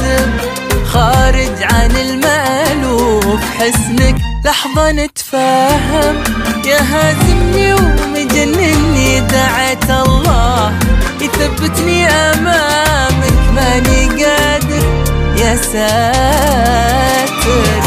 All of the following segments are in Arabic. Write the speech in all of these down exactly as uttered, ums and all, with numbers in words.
مناسب خارج عن المألوف، حسنك لحظة نتفاهم، يا هازمني ومجنني دعيت الله يثبتني أمامك ماني قادر يا ساتر.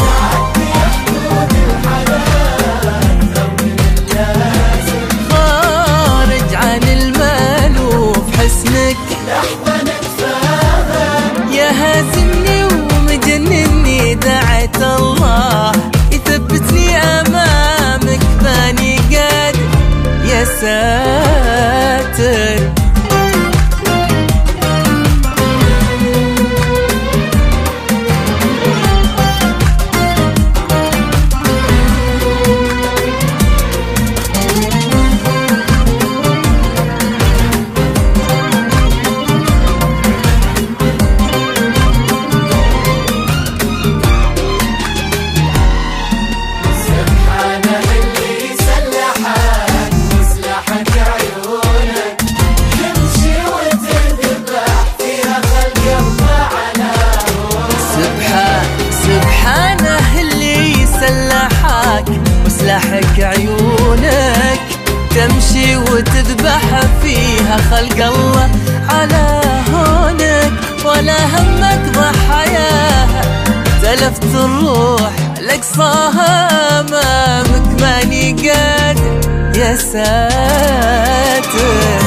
خارج عن المألوف حسنك لحظة نتفاهم، يا هازمني ومجنني دعيت الله يثبتني أمامك ماني قادر يا ساتر. وسلاحك عيونك تمشي وتذبح فيها خلق الله على هونك، ولا همك ضحاياها تلفت الروح لقصاها أمامك ماني قادر يا ساتر.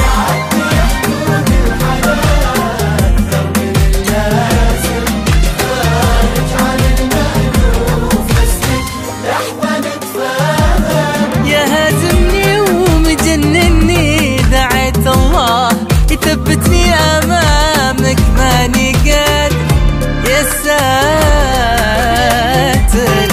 يثبتني أمامك ماني قادر يا ساتر.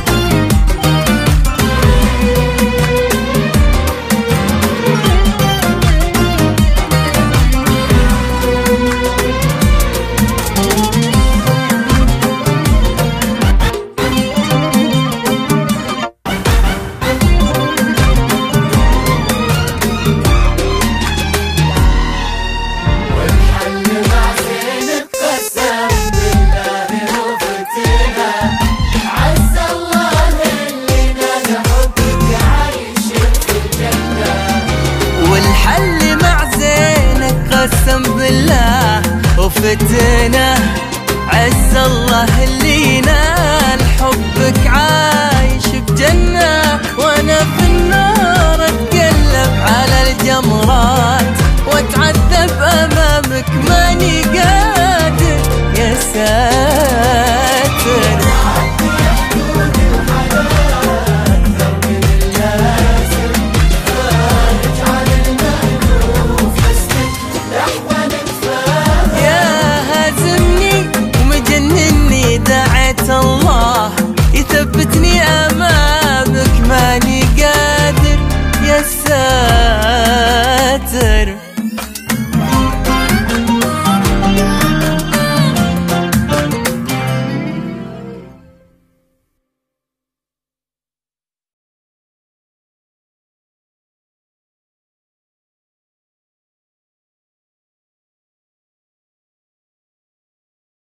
قسم بالله وفتنا عز الله اللي ينال حبك عايش بجنة، وانا في النار اتقلب على الجمرات واتعذب امامك ماني قادر يا ساتر.